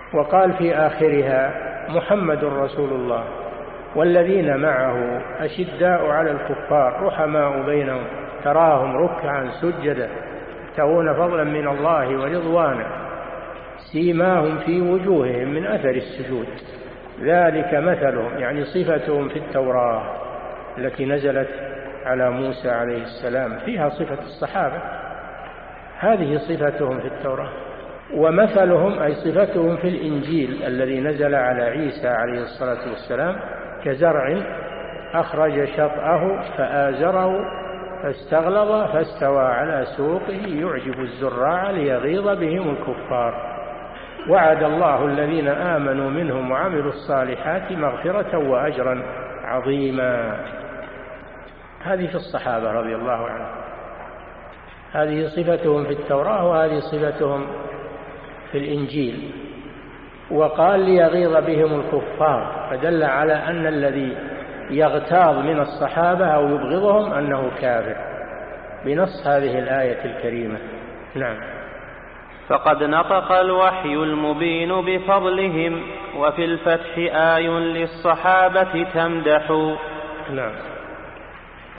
وقال في آخرها: محمد رسول الله والذين معه أشداء على الكفار رحماء بينهم تراهم ركعا سجدا يبتغون فضلا من الله ورضوانا سيماهم في وجوههم من أثر السجود ذلك مثلهم، يعني صفتهم في التوراة التي نزلت على موسى عليه السلام فيها صفة الصحابة، هذه صفتهم في التوراة. ومثلهم أي صفتهم في الإنجيل الذي نزل على عيسى عليه الصلاة والسلام كزرع أخرج شطأه فآزره فاستغلظ فاستوى على سوقه يعجب الزراع ليغيظ بهم الكفار وعد الله الذين آمنوا منهم وعملوا الصالحات مغفرة وأجرا عظيما. هذه في الصحابة رضي الله عنهم، هذه صفتهم في التوراة وهذه صفتهم في الإنجيل. وقال ليغيظ بهم الكفار، فدل على أن الذي يغتاظ من الصحابة أو يبغضهم أنه كافر بنص هذه الآية الكريمة. نعم. فقد نطق الوحي المبين بفضلهم، وفي الفتح آي للصحابة تمدح. نعم.